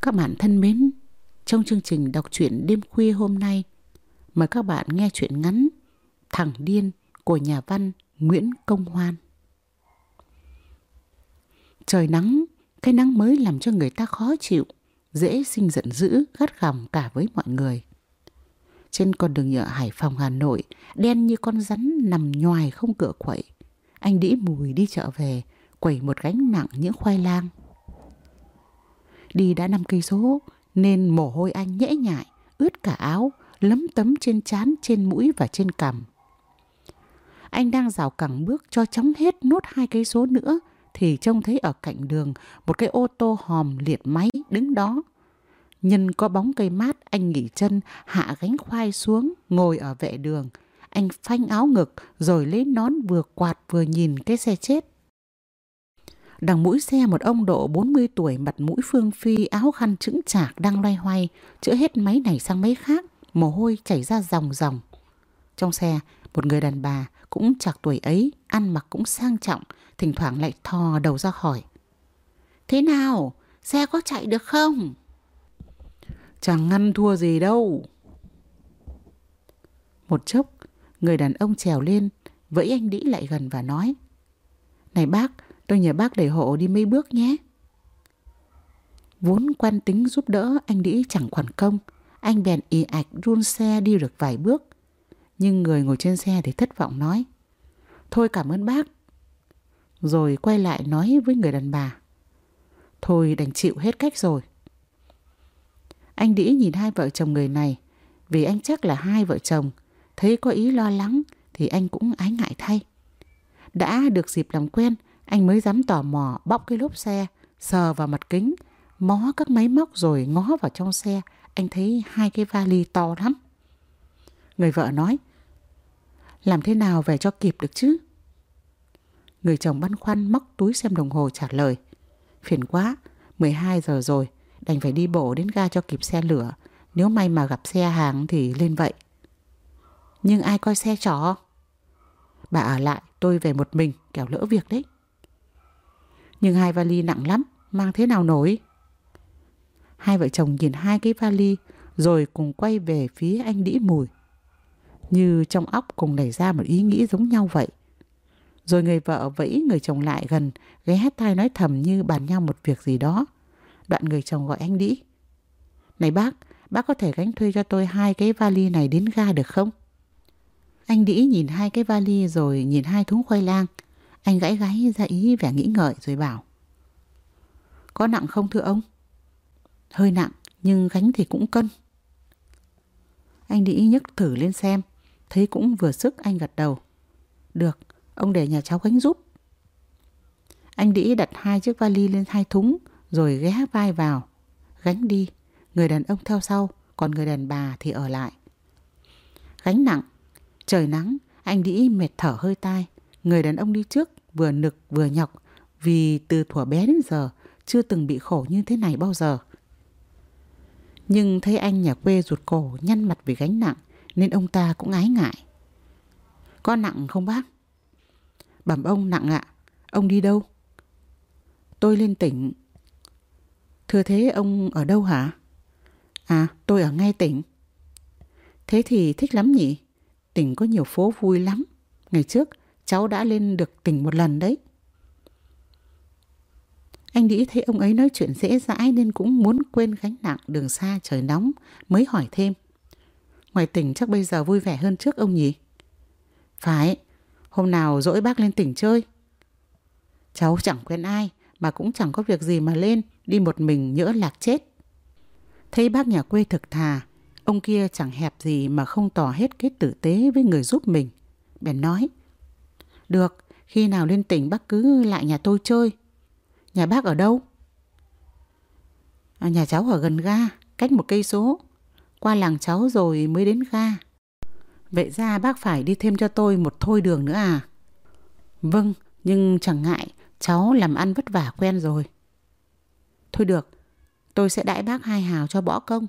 Các bạn thân mến, trong chương trình đọc truyện đêm khuya hôm nay, mời các bạn nghe truyện ngắn Thằng Điên của nhà văn Nguyễn Công Hoan. Trời nắng, cái nắng mới làm cho người ta khó chịu, dễ sinh giận dữ, gắt gỏng cả với mọi người. Trên con đường nhựa Hải Phòng Hà Nội, đen như con rắn nằm nhoài không cựa quậy. Anh Đĩ Mùi đi chợ về, quẩy một gánh nặng những khoai lang. Đi đã 5 cây số nên mồ hôi anh nhễ nhại, ướt cả áo, lấm tấm trên trán, trên mũi và trên cằm. Anh đang rảo cẳng bước cho chóng hết nốt 2 cây số nữa thì trông thấy ở cạnh đường một cái ô tô hòm liệt máy đứng đó. Nhân có bóng cây mát, anh nghỉ chân, hạ gánh khoai xuống, ngồi ở vệ đường. Anh phanh áo ngực rồi lấy nón vừa quạt vừa nhìn cái xe chết. Đằng mũi xe một ông độ 40 tuổi, mặt mũi phương phi, áo khăn chững chạc đang loay hoay, chữa hết máy này sang máy khác, mồ hôi chảy ra ròng ròng. Trong xe, một người đàn bà cũng chạc tuổi ấy, ăn mặc cũng sang trọng, thỉnh thoảng lại thò đầu ra hỏi: "Thế nào? Xe có chạy được không?" "Chẳng ngăn thua gì đâu." Một chốc, người đàn ông trèo lên, vẫy anh Đĩ lại gần và nói: "Này bác, tôi nhờ bác đẩy hộ đi mấy bước nhé." Vốn quen tính giúp đỡ, anh Đĩ chẳng khoản công. Anh bèn ì ạch run xe đi được vài bước. Nhưng người ngồi trên xe thì thất vọng nói: "Thôi cảm ơn bác." Rồi quay lại nói với người đàn bà: "Thôi đành chịu hết cách rồi." Anh Đĩ nhìn hai vợ chồng người này, vì anh chắc là hai vợ chồng, thấy có ý lo lắng thì anh cũng ái ngại thay. Đã được dịp làm quen, anh mới dám tò mò bóc cái lốp xe, sờ vào mặt kính, mó các máy móc rồi ngó vào trong xe. Anh thấy 2 cái vali to lắm. Người vợ nói: "Làm thế nào về cho kịp được chứ?" Người chồng băn khoăn móc túi xem đồng hồ trả lời: "Phiền quá, 12 giờ rồi, đành phải đi bộ đến ga cho kịp xe lửa. Nếu may mà gặp xe hàng thì lên vậy." "Nhưng ai coi xe trọ?" "Bà ở lại, tôi về một mình, kẻo lỡ việc đấy." "Nhưng 2 vali nặng lắm, mang thế nào nổi?" Hai vợ chồng nhìn 2 cái vali rồi cùng quay về phía anh Đĩ Mùi. Như trong óc cùng nảy ra một ý nghĩ giống nhau vậy. Rồi người vợ vẫy người chồng lại gần, ghé tai nói thầm như bàn nhau một việc gì đó. Đoạn người chồng gọi anh Đĩ: "Này bác có thể gánh thuê cho tôi 2 cái vali này đến ga được không?" Anh Đĩ nhìn 2 cái vali rồi nhìn 2 thúng khoai lang. Anh gãi gáy ra ý vẻ nghĩ ngợi rồi bảo: "Có nặng không thưa ông?" "Hơi nặng, nhưng gánh thì cũng cân." Anh Đĩ nhấc thử lên xem, thấy cũng vừa sức, anh gật đầu: "Được, ông để nhà cháu gánh giúp." Anh Đĩ đặt 2 chiếc vali lên 2 thúng rồi ghé vai vào, gánh đi. Người đàn ông theo sau, còn người đàn bà thì ở lại. Gánh nặng, trời nắng, anh Đĩ mệt thở hơi tai. Người đàn ông đi trước vừa nực vừa nhọc, vì từ thuở bé đến giờ chưa từng bị khổ như thế này bao giờ. Nhưng thấy anh nhà quê rụt cổ nhăn mặt vì gánh nặng nên ông ta cũng ái ngại: "Có nặng không bác?" "Bẩm ông nặng ạ." "Ông đi đâu?" "Tôi lên tỉnh." "Thưa thế ông ở đâu hả?" "À, tôi ở ngay tỉnh." "Thế thì thích lắm nhỉ? Tỉnh có nhiều phố vui lắm. Ngày trước cháu đã lên được tỉnh một lần đấy." Anh Đĩ thấy ông ấy nói chuyện dễ dãi nên cũng muốn quên gánh nặng đường xa trời nóng, mới hỏi thêm: "Ngoài tỉnh chắc bây giờ vui vẻ hơn trước ông nhỉ?" "Phải, hôm nào dỗi bác lên tỉnh chơi." "Cháu chẳng quen ai, mà cũng chẳng có việc gì mà lên, đi một mình nhỡ lạc chết." Thấy bác nhà quê thực thà, ông kia chẳng hẹp gì mà không tỏ hết cái tử tế với người giúp mình, bèn nói: "Được, khi nào lên tỉnh bác cứ lại nhà tôi chơi." "Nhà bác ở đâu?" Nhà cháu ở gần ga, cách 1 cây số. Qua làng cháu rồi mới đến ga." "Vậy ra bác phải đi thêm cho tôi một thôi đường nữa à?" "Vâng, nhưng chẳng ngại, cháu làm ăn vất vả quen rồi." "Thôi được, tôi sẽ đãi bác 2 hào cho bỏ công."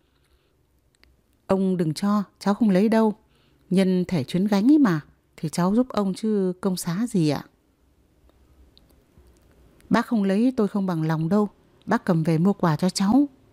"Ông đừng cho, cháu không lấy đâu. Nhân thể chuyến gánh ấy mà, thì cháu giúp ông chứ công xá gì ạ." "Bác không lấy tôi không bằng lòng đâu. Bác cầm về mua quà cho cháu.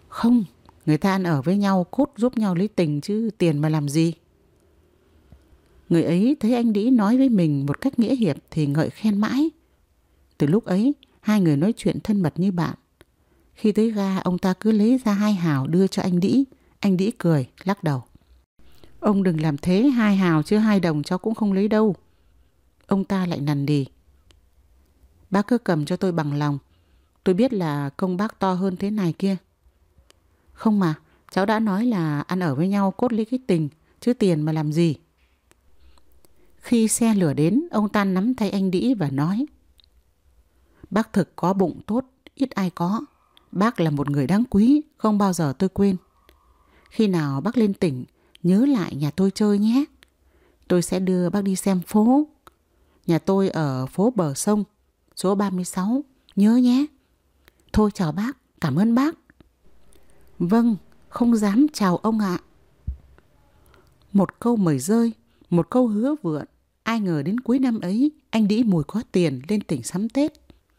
Không, người ta ăn ở với nhau cốt giúp nhau lấy tình chứ tiền mà làm gì. Người ấy thấy anh Đĩ nói với mình một cách nghĩa hiệp thì ngợi khen mãi. Từ lúc ấy, hai người nói chuyện thân mật như bạn. Khi tới ga, ông ta cứ lấy ra 2 hào đưa cho anh Đĩ. Anh Đĩ cười, lắc đầu. Ông đừng làm thế, 2 hào chứ 2 đồng cháu cũng không lấy đâu. Ông ta lại nằn nì. Bác cứ cầm cho tôi bằng lòng. Tôi biết là công bác to hơn thế này kia. Không mà, cháu đã nói là ăn ở với nhau cốt lấy cái tình, chứ tiền mà làm gì. Khi xe lửa đến, ông ta nắm tay anh Đĩ và nói. Bác thực có bụng tốt, ít ai có. Bác là một người đáng quý, không bao giờ tôi quên. Khi nào bác lên tỉnh, nhớ lại nhà tôi chơi nhé. Tôi sẽ đưa bác đi xem phố. Nhà tôi ở phố bờ sông, số 36, nhớ nhé. Thôi chào bác, cảm ơn bác. Vâng, không dám chào ông ạ. Một câu mời rơi, một câu hứa vượn. Ai ngờ đến cuối năm ấy, anh Đĩ mùi có tiền lên tỉnh sắm Tết.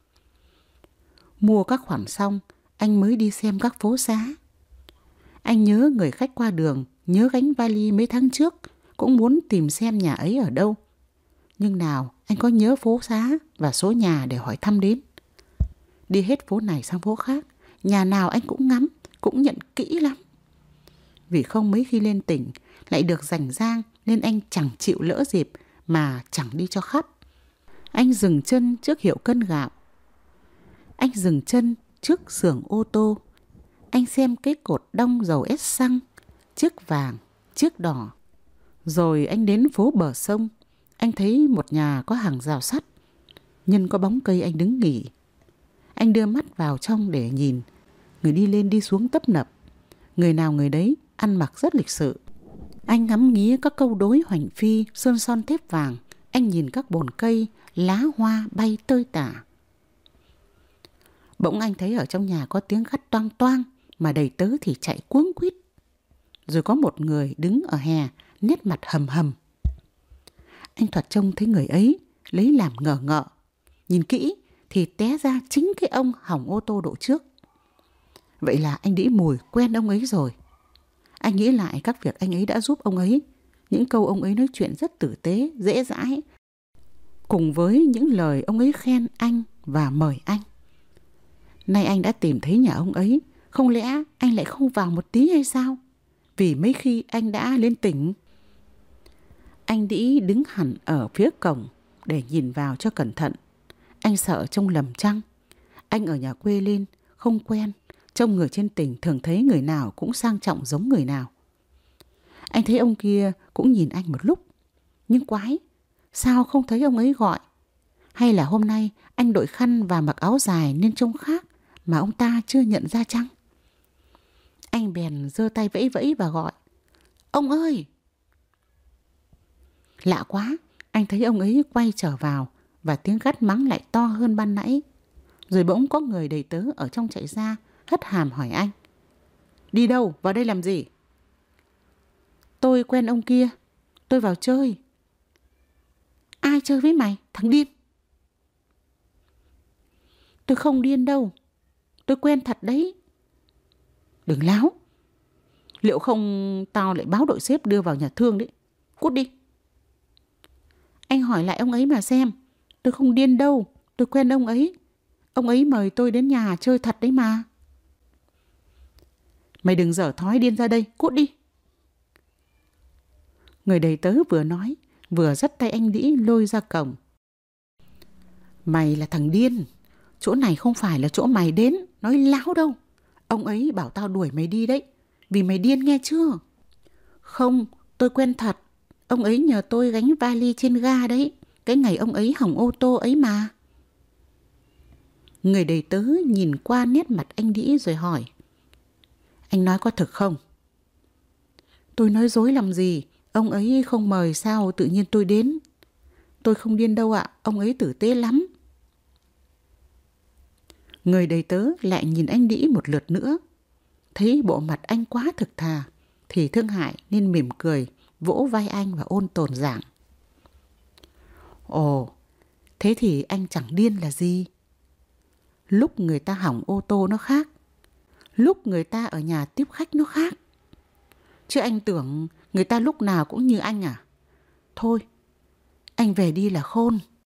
Mua các khoản xong, anh mới đi xem các phố xá. Anh nhớ người khách qua đường, nhớ gánh vali mấy tháng trước, cũng muốn tìm xem nhà ấy ở đâu. Nhưng nào anh có nhớ phố xá và số nhà để hỏi thăm đến. Đi hết phố này sang phố khác, nhà nào anh cũng ngắm, cũng nhận kỹ lắm. Vì không mấy khi lên tỉnh lại được rảnh rang nên anh chẳng chịu lỡ dịp mà chẳng đi cho khắp. Anh dừng chân trước hiệu cân gạo. Anh dừng chân trước xưởng ô tô. Anh xem cái cột đong dầu ép xăng, chiếc vàng, chiếc đỏ. Rồi anh đến phố bờ sông. Anh thấy một nhà có hàng rào sắt. Nhân có bóng cây anh đứng nghỉ. Anh đưa mắt vào trong để nhìn. Người đi lên đi xuống tấp nập. Người nào người đấy ăn mặc rất lịch sự. Anh ngắm nghía các câu đối hoành phi, sơn son thép vàng. Anh nhìn các bồn cây, lá hoa bay tơi tả. Bỗng anh thấy ở trong nhà có tiếng gắt toang toang, mà đầy tớ thì chạy cuống quýt. Rồi có một người đứng ở hè, nét mặt hầm hầm. Anh thoạt trông thấy người ấy, lấy làm ngờ ngợ. Nhìn kỹ thì té ra chính cái ông hỏng ô tô độ trước. Vậy là anh Đĩ Mùi quen ông ấy rồi. Anh nghĩ lại các việc anh ấy đã giúp ông ấy. Những câu ông ấy nói chuyện rất tử tế, dễ dãi. Cùng với những lời ông ấy khen anh và mời anh. Nay anh đã tìm thấy nhà ông ấy. Không lẽ anh lại không vào một tí hay sao? Vì mấy khi anh đã lên tỉnh. Anh Đĩ đứng hẳn ở phía cổng để nhìn vào cho cẩn thận. Anh sợ trông lầm chăng? Anh ở nhà quê lên, không quen. Trông người trên tỉnh thường thấy người nào cũng sang trọng giống người nào. Anh thấy ông kia cũng nhìn anh một lúc. Nhưng quái, sao không thấy ông ấy gọi? Hay là hôm nay anh đội khăn và mặc áo dài nên trông khác mà ông ta chưa nhận ra chăng? Anh bèn giơ tay vẫy vẫy và gọi. Ông ơi! Lạ quá, anh thấy ông ấy quay trở vào và tiếng gắt mắng lại to hơn ban nãy. Rồi bỗng có người đầy tớ ở trong chạy ra, hất hàm hỏi anh. Đi đâu? Vào đây làm gì? Tôi quen ông kia. Tôi vào chơi. Ai chơi với mày? Thằng điên. Tôi không điên đâu. Tôi quen thật đấy. Đừng láo. Liệu không tao lại báo đội sếp đưa vào nhà thương đấy. Cút đi. Anh hỏi lại ông ấy mà xem. Tôi không điên đâu. Tôi quen ông ấy. Ông ấy mời tôi đến nhà chơi thật đấy mà. Mày đừng dở thói điên ra đây. Cút đi. Người đầy tớ vừa nói, vừa dắt tay anh Đĩ lôi ra cổng. Mày là thằng điên. Chỗ này không phải là chỗ mày đến. Nói láo đâu. Ông ấy bảo tao đuổi mày đi đấy. Vì mày điên nghe chưa? Không, tôi quen thật. Ông ấy nhờ tôi gánh vali trên ga đấy. Cái ngày ông ấy hỏng ô tô ấy mà. Người đầy tớ nhìn qua nét mặt anh Đĩ rồi hỏi. Anh nói có thực không? Tôi nói dối làm gì? Ông ấy không mời sao tự nhiên tôi đến. Tôi không điên đâu ạ. Ông ấy tử tế lắm. Người đầy tớ lại nhìn anh Đĩ một lượt nữa. Thấy bộ mặt anh quá thực thà thì thương hại nên mỉm cười, vỗ vai anh và ôn tồn giảng. Ồ, thế thì anh chẳng điên là gì? Lúc người ta hỏng ô tô nó khác. lúc người ta ở nhà tiếp khách nó khác. Chứ anh tưởng người ta lúc nào cũng như anh à? Thôi, anh về đi là khôn.